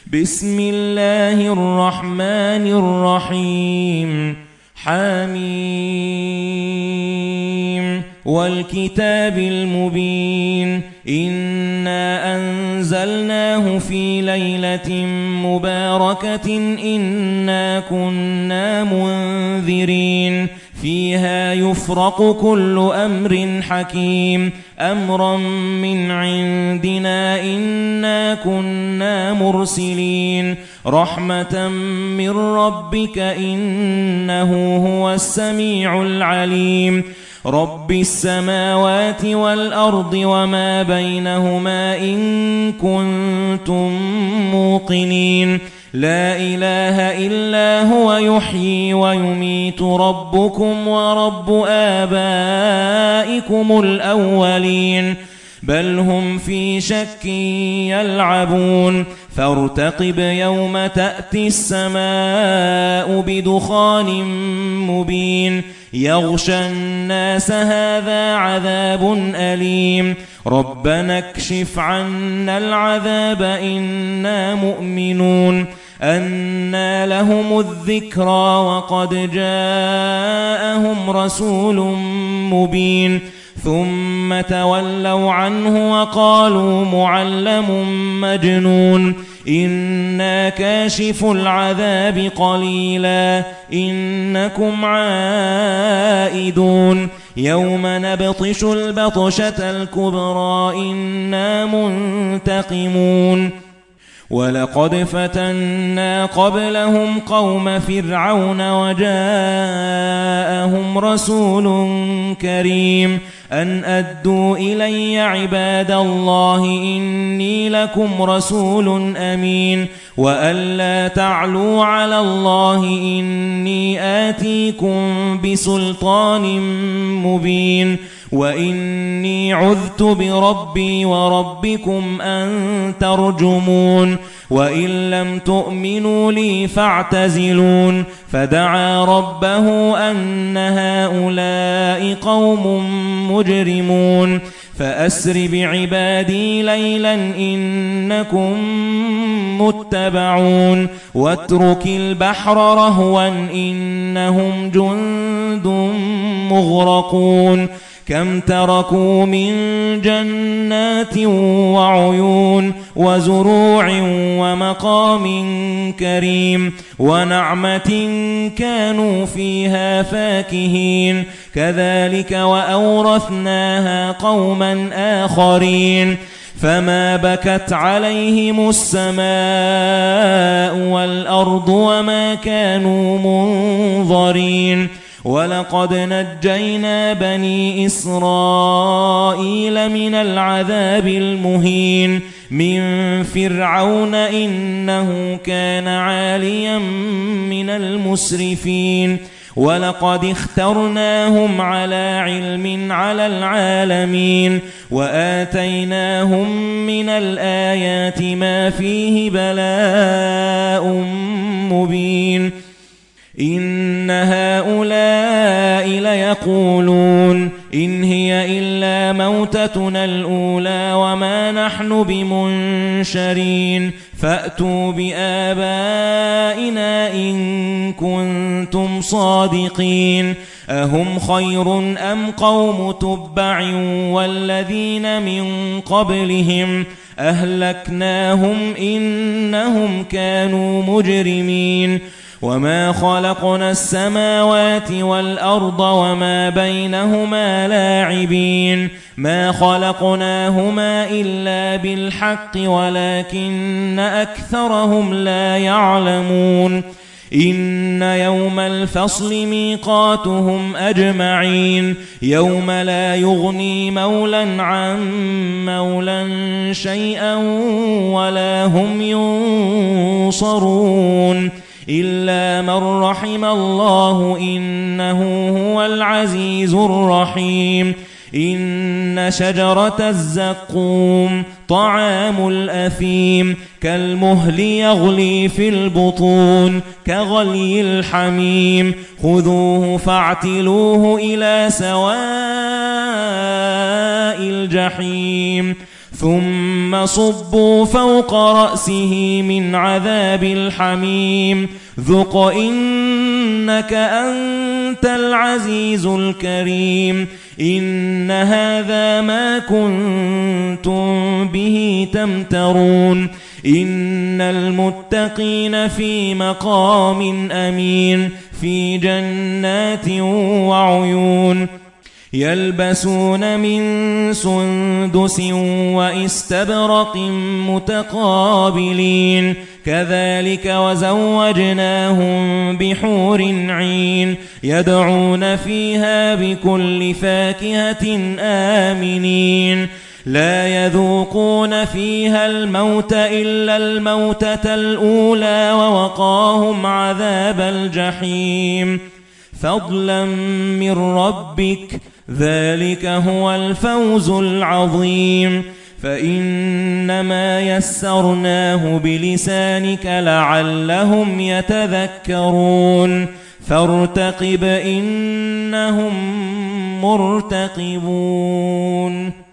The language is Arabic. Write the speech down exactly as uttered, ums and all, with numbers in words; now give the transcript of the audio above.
بسم الله الرحمن الرحيم حميم والكتاب المبين إنا أنزلناه في ليلة مباركة إنا كنا منذرين فيها يفرق كل أمر حكيم أمرا من عندنا إنا كنا مرسلين رحمة من ربك إنه هو السميع العليم رب السماوات والأرض وما بينهما إن كنتم موقنين لا إله إلا هو يحيي ويميت ربكم ورب آبائكم الأولين بل هم في شك يلعبون فارتقب يوم تأتي السماء بدخان مبين يغشى الناس هذا عذاب أليم ربنا اكشف عنا العذاب إنا مؤمنون أنى لهم الذكرى وقد جاءهم رسول مبين ثم تولوا عنه وقالوا معلم مجنون إنا كاشف العذاب قليلا إنكم عائدون يوم نبطش البطشة الكبرى إنا منتقمون ولقد فتنا قبلهم قوم فرعون وجاءهم رسول كريم أن أدوا إلي عباد الله إني لكم رسول أمين وأن لا تعلوا على الله إني آتيكم بسلطان مبين وإني عذت بربي وربكم أن ترجمون وإن لم تؤمنوا لي فاعتزلون فدعا ربه أن هؤلاء قوم مجرمون فأسر بعبادي ليلا إنكم متبعون واترك البحر رهوا إنهم جند مغرقون كم تركوا من جنات وعيون وزروع ومقام كريم ونعمة كانوا فيها فاكهين كذلك وأورثناها قوما آخرين فما بكت عليهم السماء والأرض وما كانوا منظرين ولقد نجينا بني إسرائيل من العذاب المهين من فرعون إنه كان عاليا من المسرفين ولقد اخترناهم على علم على العالمين وآتيناهم من الآيات ما فيه بلاء مبين إن هؤلاء ليقولون إن هي إلا موتتنا الأولى وما نحن بمنشرين فأتوا بآبائنا إن كنتم صادقين أهم خير أم قوم تبع والذين من قبلهم أهلكناهم إنهم كانوا مجرمين وما خلقنا السماوات والأرض وما بينهما لاعبين ما خلقناهما إلا بالحق ولكن أكثرهم لا يعلمون إن يوم الفصل ميقاتهم أجمعين يوم لا يغني مولا عن مولا شيئا ولا هم ينصرون إلا من رحم الله إنه هو العزيز الرحيم إن شجرة الزقوم طعام الأثيم كالمهل يغلي في البطون كغلي الحميم خذوه فاعتلوه إلى سواء الجحيم ثم صبوا فوق رأسه من عذاب الحميم ذق إنك أنت العزيز الكريم إن هذا ما كنتم به تمترون إن المتقين في مقام أمين في جنات وعيون يلبسون من سندس وإستبرق متقابلين كذلك وزوجناهم بحور عين يدعون فيها بكل فاكهة آمنين لا يذوقون فيها الموت إلا الموتة الأولى ووقاهم عذاب الجحيم فضلا من ربك ذلك هو الفوز العظيم فإنما يسرناه بلسانك لعلهم يتذكرون فارتقب إنهم مرتقبون.